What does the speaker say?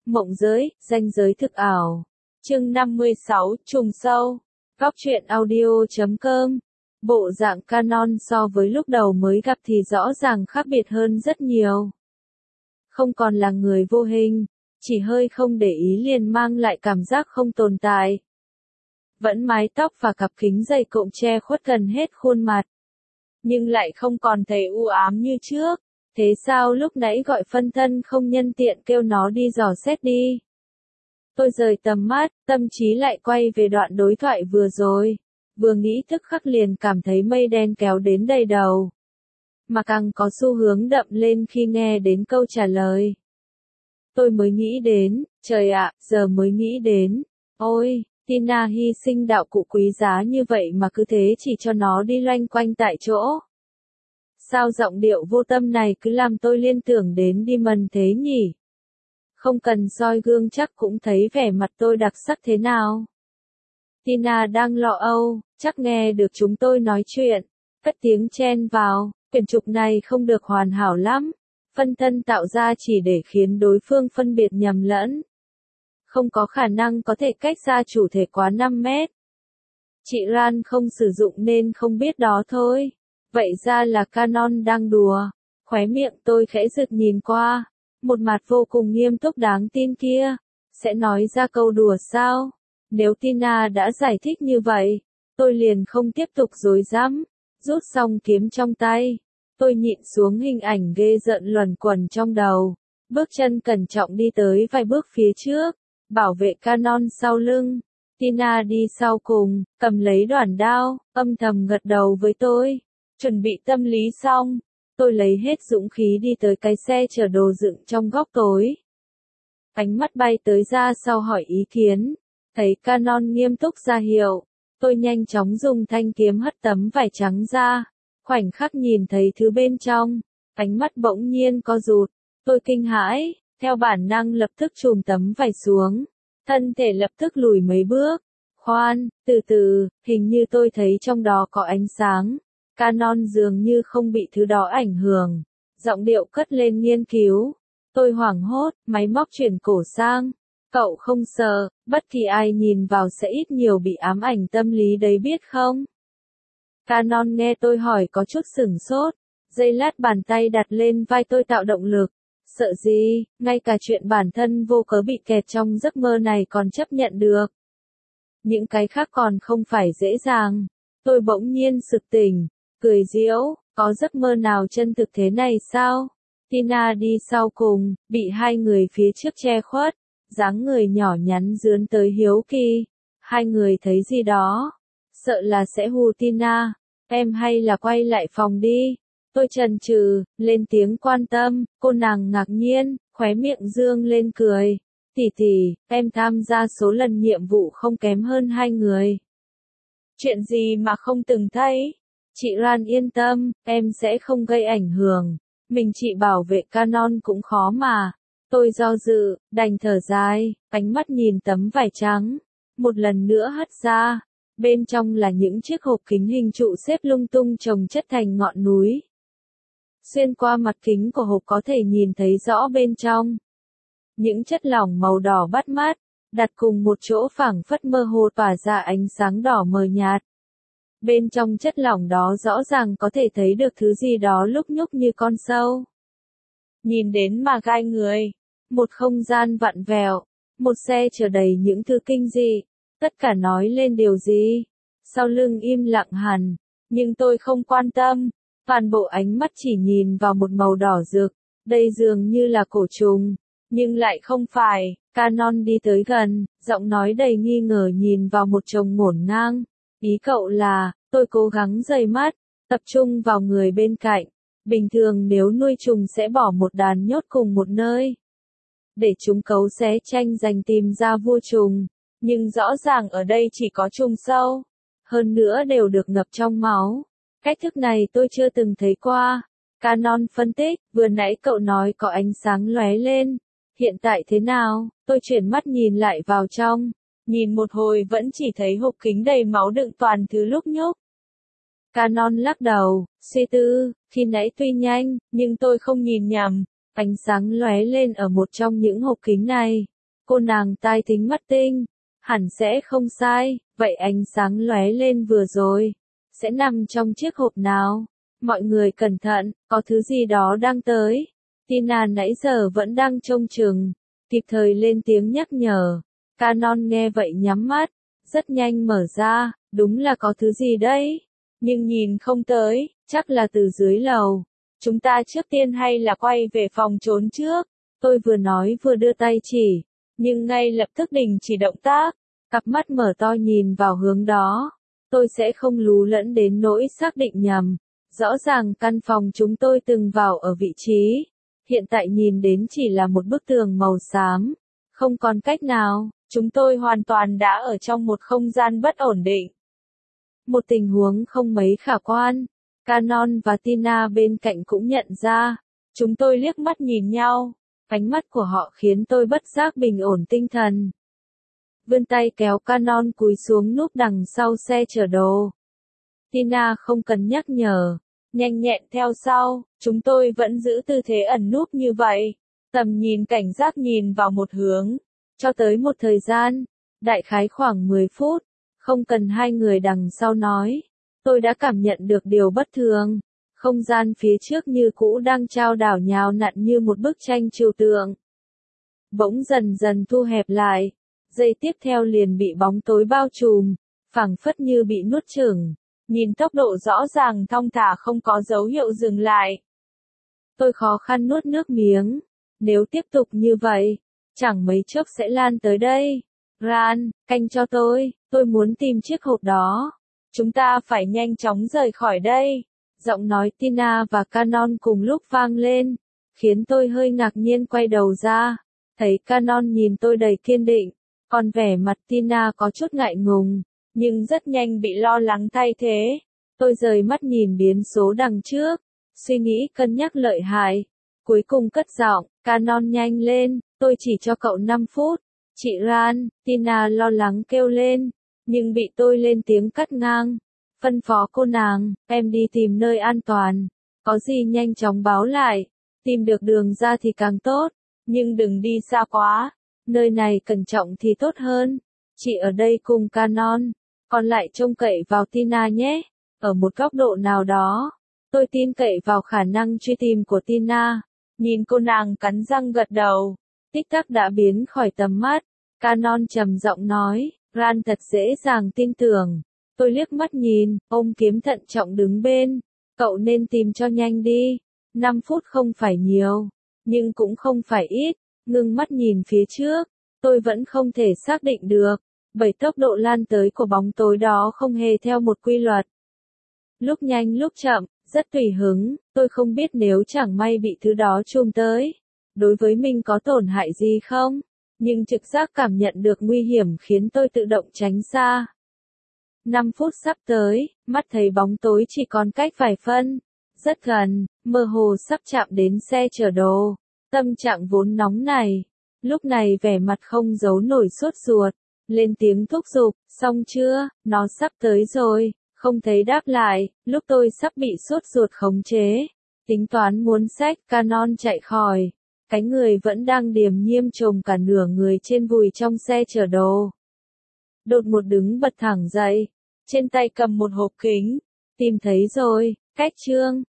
Mộng giới, ranh giới thực ảo. Chương 56, trùng sâu. Góc truyện audio.com. Bộ dạng Canon so với lúc đầu mới gặp thì rõ ràng khác biệt hơn rất nhiều. Không còn là người vô hình, chỉ hơi không để ý liền mang lại cảm giác không tồn tại. Vẫn mái tóc và cặp kính dày cộm che khuất gần hết khuôn mặt. Nhưng lại không còn thấy u ám như trước. Thế sao lúc nãy gọi phân thân không nhân tiện kêu nó đi dò xét đi? Tôi rời tầm mắt, tâm trí lại quay về đoạn đối thoại vừa rồi. Vừa nghĩ tức khắc liền cảm thấy mây đen kéo đến đầy đầu. Mà càng có xu hướng đậm lên khi nghe đến câu trả lời. Tôi mới nghĩ đến, trời ạ, giờ mới nghĩ đến. Ôi, Tina hy sinh đạo cụ quý giá như vậy mà cứ thế chỉ cho nó đi loanh quanh tại chỗ. Sao giọng điệu vô tâm này cứ làm tôi liên tưởng đến đi mần thế nhỉ? Không cần soi gương chắc cũng thấy vẻ mặt tôi đặc sắc thế nào. Tina đang lo âu, chắc nghe được chúng tôi nói chuyện. Cất tiếng chen vào, quyển trục này không được hoàn hảo lắm. Phân thân tạo ra chỉ để khiến đối phương phân biệt nhầm lẫn. Không có khả năng có thể cách xa chủ thể quá 5 mét. Chị Ran không sử dụng nên không biết đó thôi. Vậy ra là Canon đang đùa. Khóe miệng tôi khẽ giựt nhìn qua. Một mặt vô cùng nghiêm túc đáng tin kia. Sẽ nói ra câu đùa sao? Nếu Tina đã giải thích như vậy, tôi liền không tiếp tục dối dám. Rút xong kiếm trong tay. Tôi nhịn xuống hình ảnh ghê rợn luẩn quẩn trong đầu. Bước chân cẩn trọng đi tới vài bước phía trước. Bảo vệ Canon sau lưng. Tina đi sau cùng, cầm lấy đoản đao, âm thầm gật đầu với tôi. Chuẩn bị tâm lý xong, tôi lấy hết dũng khí đi tới cái xe chở đồ dựng trong góc tối. Ánh mắt bay tới ra sau hỏi ý kiến, thấy Canon nghiêm túc ra hiệu, tôi nhanh chóng dùng thanh kiếm hất tấm vải trắng ra, khoảnh khắc nhìn thấy thứ bên trong, ánh mắt bỗng nhiên co rụt, tôi kinh hãi, theo bản năng lập tức chùm tấm vải xuống, thân thể lập tức lùi mấy bước, khoan, từ từ, hình như tôi thấy trong đó có ánh sáng. Canon dường như không bị thứ đó ảnh hưởng. Giọng điệu cất lên nghiên cứu. Tôi hoảng hốt, máy móc chuyển cổ sang. Cậu không sợ, bất kỳ ai nhìn vào sẽ ít nhiều bị ám ảnh tâm lý đấy biết không? Canon nghe tôi hỏi có chút sửng sốt. Giây lát bàn tay đặt lên vai tôi tạo động lực. Sợ gì, ngay cả chuyện bản thân vô cớ bị kẹt trong giấc mơ này còn chấp nhận được. Những cái khác còn không phải dễ dàng. Tôi bỗng nhiên sực tỉnh. Cười giễu, có giấc mơ nào chân thực thế này sao? Tina đi sau cùng, bị hai người phía trước che khuất, dáng người nhỏ nhắn dướn tới hiếu kỳ. Hai người thấy gì đó? Sợ là sẽ hù Tina, em hay là quay lại phòng đi. Tôi chần chừ, lên tiếng quan tâm, cô nàng ngạc nhiên, khóe miệng dương lên cười. Tỷ, em tham gia số lần nhiệm vụ không kém hơn hai người. Chuyện gì mà không từng thấy? Chị Ran yên tâm, em sẽ không gây ảnh hưởng. Mình chỉ bảo vệ Canon cũng khó mà. Tôi do dự, đành thở dài, ánh mắt nhìn tấm vải trắng. Một lần nữa hất ra. Bên trong là những chiếc hộp kính hình trụ xếp lung tung chồng chất thành ngọn núi. Xuyên qua mặt kính của hộp có thể nhìn thấy rõ bên trong. Những chất lỏng màu đỏ bắt mắt, đặt cùng một chỗ phảng phất mơ hồ tỏa ra ánh sáng đỏ mờ nhạt. Bên trong chất lỏng đó rõ ràng có thể thấy được thứ gì đó lúc nhúc như con sâu. Nhìn đến mà gai người. Một không gian vặn vẹo. Một xe chở đầy những thứ kinh dị. Tất cả nói lên điều gì? Sau lưng im lặng hẳn. Nhưng tôi không quan tâm. Toàn bộ ánh mắt chỉ nhìn vào một màu đỏ rực. Đây dường như là cổ trùng. Nhưng lại không phải. Canon đi tới gần. Giọng nói đầy nghi ngờ nhìn vào một chồng ngổn ngang. Ý cậu là, tôi cố gắng rời mắt, tập trung vào người bên cạnh. Bình thường nếu nuôi trùng sẽ bỏ một đàn nhốt cùng một nơi. Để chúng cấu xé tranh giành tìm ra vua trùng. Nhưng rõ ràng ở đây chỉ có trùng sâu. Hơn nữa đều được ngập trong máu. Cách thức này tôi chưa từng thấy qua. Canon phân tích, vừa nãy cậu nói có ánh sáng lóe lên. Hiện tại thế nào? Tôi chuyển mắt nhìn lại vào trong. Nhìn một hồi vẫn chỉ thấy hộp kính đầy máu đựng toàn thứ lúc nhúc. Canon lắc đầu, suy tư, khi nãy tuy nhanh, nhưng tôi không nhìn nhầm. Ánh sáng lóe lên ở một trong những hộp kính này. Cô nàng tai thính mắt tinh, hẳn sẽ không sai, vậy ánh sáng lóe lên vừa rồi, sẽ nằm trong chiếc hộp nào? Mọi người cẩn thận, có thứ gì đó đang tới. Tina nãy giờ vẫn đang trông chừng, kịp thời lên tiếng nhắc nhở. Canon nghe vậy nhắm mắt, rất nhanh mở ra, đúng là có thứ gì đấy. Nhưng nhìn không tới, chắc là từ dưới lầu. Chúng ta trước tiên hay là quay về phòng trốn trước? Tôi vừa nói vừa đưa tay chỉ, nhưng ngay lập tức đình chỉ động tác, cặp mắt mở to nhìn vào hướng đó. Tôi sẽ không lú lẫn đến nỗi xác định nhầm. Rõ ràng căn phòng chúng tôi từng vào ở vị trí, hiện tại nhìn đến chỉ là một bức tường màu xám. Không còn cách nào, chúng tôi hoàn toàn đã ở trong một không gian bất ổn định. Một tình huống không mấy khả quan. Canon và Tina bên cạnh cũng nhận ra. Chúng tôi liếc mắt nhìn nhau, ánh mắt của họ khiến tôi bất giác bình ổn tinh thần. Vươn tay kéo Canon cúi xuống núp đằng sau xe chở đồ. Tina không cần nhắc nhở, nhanh nhẹn theo sau, chúng tôi vẫn giữ tư thế ẩn núp như vậy. Tầm nhìn cảnh giác nhìn vào một hướng, cho tới một thời gian, đại khái khoảng 10 phút, không cần hai người đằng sau nói. Tôi đã cảm nhận được điều bất thường, không gian phía trước như cũ đang chao đảo nhào nặn như một bức tranh trừu tượng. Bỗng dần dần thu hẹp lại, giây tiếp theo liền bị bóng tối bao trùm, phảng phất như bị nuốt chửng. Nhìn tốc độ rõ ràng thong thả không có dấu hiệu dừng lại. Tôi khó khăn nuốt nước miếng. Nếu tiếp tục như vậy, chẳng mấy chốc sẽ lan tới đây. Ran, canh cho tôi muốn tìm chiếc hộp đó. Chúng ta phải nhanh chóng rời khỏi đây. Giọng nói Tina và Canon cùng lúc vang lên, khiến tôi hơi ngạc nhiên quay đầu ra. Thấy Canon nhìn tôi đầy kiên định, còn vẻ mặt Tina có chút ngại ngùng, nhưng rất nhanh bị lo lắng thay thế. Tôi rời mắt nhìn biến số đằng trước, suy nghĩ cân nhắc lợi hại. Cuối cùng cất giọng, Canon nhanh lên, tôi chỉ cho cậu 5 phút. Chị Ran, Tina lo lắng kêu lên, nhưng bị tôi lên tiếng cắt ngang. Phân phó cô nàng, em đi tìm nơi an toàn. Có gì nhanh chóng báo lại. Tìm được đường ra thì càng tốt, nhưng đừng đi xa quá. Nơi này cẩn trọng thì tốt hơn. Chị ở đây cùng Canon, còn lại trông cậy vào Tina nhé. Ở một góc độ nào đó, tôi tin cậy vào khả năng truy tìm của Tina. Nhìn cô nàng cắn răng gật đầu, tích tắc đã biến khỏi tầm mắt. Canon trầm giọng nói, Ran thật dễ dàng tin tưởng. Tôi liếc mắt nhìn, ôm kiếm thận trọng đứng bên. Cậu nên tìm cho nhanh đi. 5 phút không phải nhiều, nhưng cũng không phải ít. Ngưng mắt nhìn phía trước, tôi vẫn không thể xác định được, bởi tốc độ lan tới của bóng tối đó không hề theo một quy luật. Lúc nhanh lúc chậm, rất tùy hứng, tôi không biết nếu chẳng may bị thứ đó chùm tới, đối với mình có tổn hại gì không, nhưng trực giác cảm nhận được nguy hiểm khiến tôi tự động tránh xa. 5 phút sắp tới, mắt thấy bóng tối chỉ còn cách vài phân, rất gần, mơ hồ sắp chạm đến xe chở đồ. Tâm trạng vốn nóng này, lúc này vẻ mặt không giấu nổi sốt ruột, lên tiếng thúc giục, xong chưa, nó sắp tới rồi. Không thấy đáp lại, lúc tôi sắp bị sốt ruột khống chế, tính toán muốn xách Canon chạy khỏi, cái người vẫn đang điềm nhiên chồm cả nửa người trên vùi trong xe chở đồ. Đột một đứng bật thẳng dậy, trên tay cầm một hộp kính, tìm thấy rồi, cách chương,